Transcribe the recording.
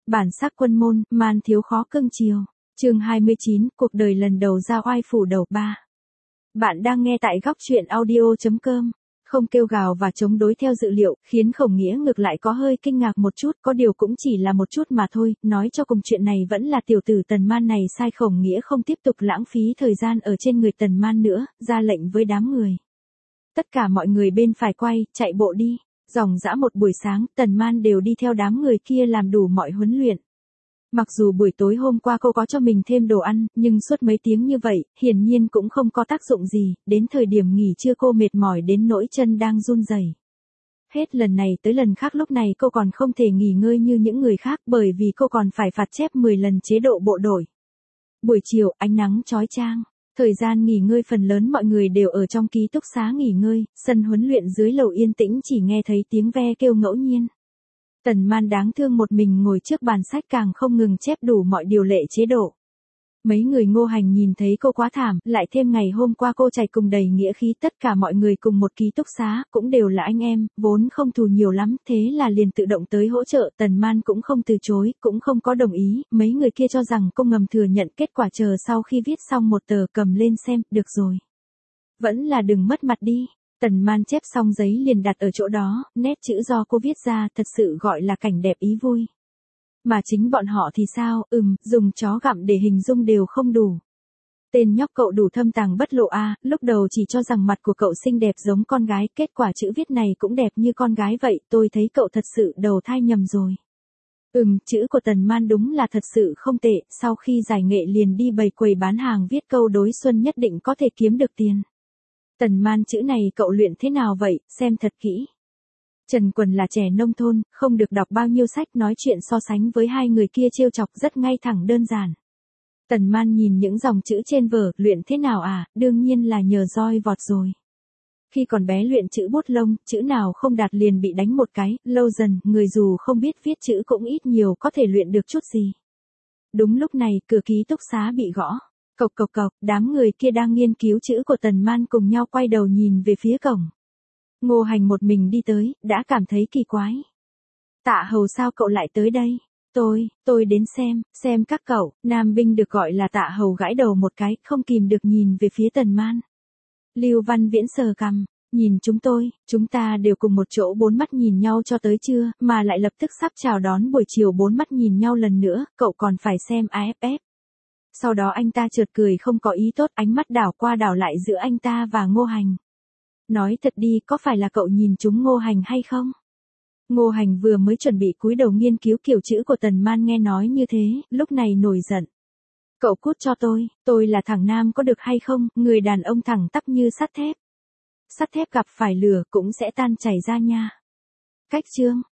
Bản sắc quân môn, man thiếu khó cưng chiều. Chương 29, cuộc đời lần đầu ra oai phủ đầu 3. Bạn đang nghe tại góc truyện audio.com. Không kêu gào và chống đối theo dự liệu, khiến Khổng Nghĩa ngược lại có hơi kinh ngạc một chút, có điều cũng chỉ là một chút mà thôi, nói cho cùng chuyện này vẫn là tiểu tử Tần Man này sai. Khổng Nghĩa không tiếp tục lãng phí thời gian ở trên người Tần Man nữa, ra lệnh với đám người. Tất cả mọi người bên phải quay, chạy bộ đi. Dòng dã một buổi sáng, Tần Man đều đi theo đám người kia làm đủ mọi huấn luyện. Mặc dù buổi tối hôm qua cô có cho mình thêm đồ ăn, nhưng suốt mấy tiếng như vậy, hiển nhiên cũng không có tác dụng gì, đến thời điểm nghỉ trưa cô mệt mỏi đến nỗi chân đang run rẩy. Hết lần này tới lần khác lúc này cô còn không thể nghỉ ngơi như những người khác bởi vì cô còn phải phạt chép 10 lần chế độ bộ đội. Buổi chiều, ánh nắng chói chang. Thời gian nghỉ ngơi phần lớn mọi người đều ở trong ký túc xá nghỉ ngơi, sân huấn luyện dưới lầu yên tĩnh chỉ nghe thấy tiếng ve kêu ngẫu nhiên. Tần Man đáng thương một mình ngồi trước bàn sách càng không ngừng chép đủ mọi điều lệ chế độ. Mấy người Ngô Hành nhìn thấy cô quá thảm, lại thêm ngày hôm qua cô chạy cùng đầy nghĩa khí, tất cả mọi người cùng một ký túc xá, cũng đều là anh em, vốn không thù nhiều lắm, thế là liền tự động tới hỗ trợ. Tần Man cũng không từ chối, cũng không có đồng ý, mấy người kia cho rằng cô ngầm thừa nhận, kết quả chờ sau khi viết xong một tờ cầm lên xem, được rồi. Vẫn là đừng mất mặt đi. Tần Man chép xong giấy liền đặt ở chỗ đó, nét chữ do cô viết ra thật sự gọi là cảnh đẹp ý vui. Mà chính bọn họ thì sao, dùng chó gặm để hình dung đều không đủ. Tên nhóc cậu đủ thâm tàng bất lộ a, lúc đầu chỉ cho rằng mặt của cậu xinh đẹp giống con gái, kết quả chữ viết này cũng đẹp như con gái vậy, tôi thấy cậu thật sự đầu thai nhầm rồi. Chữ của Tần Man đúng là thật sự không tệ, sau khi giải nghệ liền đi bày quầy bán hàng viết câu đối xuân nhất định có thể kiếm được tiền. Tần Man chữ này cậu luyện thế nào vậy, xem thật kỹ. Trần Quần là trẻ nông thôn, không được đọc bao nhiêu sách, nói chuyện so sánh với hai người kia trêu chọc rất ngay thẳng đơn giản. Tần Man nhìn những dòng chữ trên vở, luyện thế nào à, đương nhiên là nhờ roi vọt rồi. Khi còn bé luyện chữ bút lông, chữ nào không đạt liền bị đánh một cái, lâu dần, người dù không biết viết chữ cũng ít nhiều có thể luyện được chút gì. Đúng lúc này, cửa ký túc xá bị gõ. Cộc cộc cộc, đám người kia đang nghiên cứu chữ của Tần Man cùng nhau quay đầu nhìn về phía cổng. Ngô Hành một mình đi tới, đã cảm thấy kỳ quái. Tạ Hầu sao cậu lại tới đây? Tôi đến xem các cậu. Nam binh được gọi là Tạ Hầu gãi đầu một cái, không kìm được nhìn về phía Tần Man. Lưu Văn Viễn sờ cằm, nhìn chúng ta đều cùng một chỗ bốn mắt nhìn nhau cho tới trưa, mà lại lập tức sắp chào đón buổi chiều bốn mắt nhìn nhau lần nữa, cậu còn phải xem AFF. Sau đó anh ta chợt cười không có ý tốt, ánh mắt đảo qua đảo lại giữa anh ta và Ngô Hành. Nói thật đi, có phải là cậu nhìn trúng Ngô Hành hay không? Ngô Hành vừa mới chuẩn bị cúi đầu nghiên cứu kiểu chữ của Tần Man nghe nói như thế, lúc này nổi giận. Cậu cút cho tôi là thằng nam có được hay không, người đàn ông thẳng tắp như sắt thép. Sắt thép gặp phải lửa cũng sẽ tan chảy ra nha. Cách chương,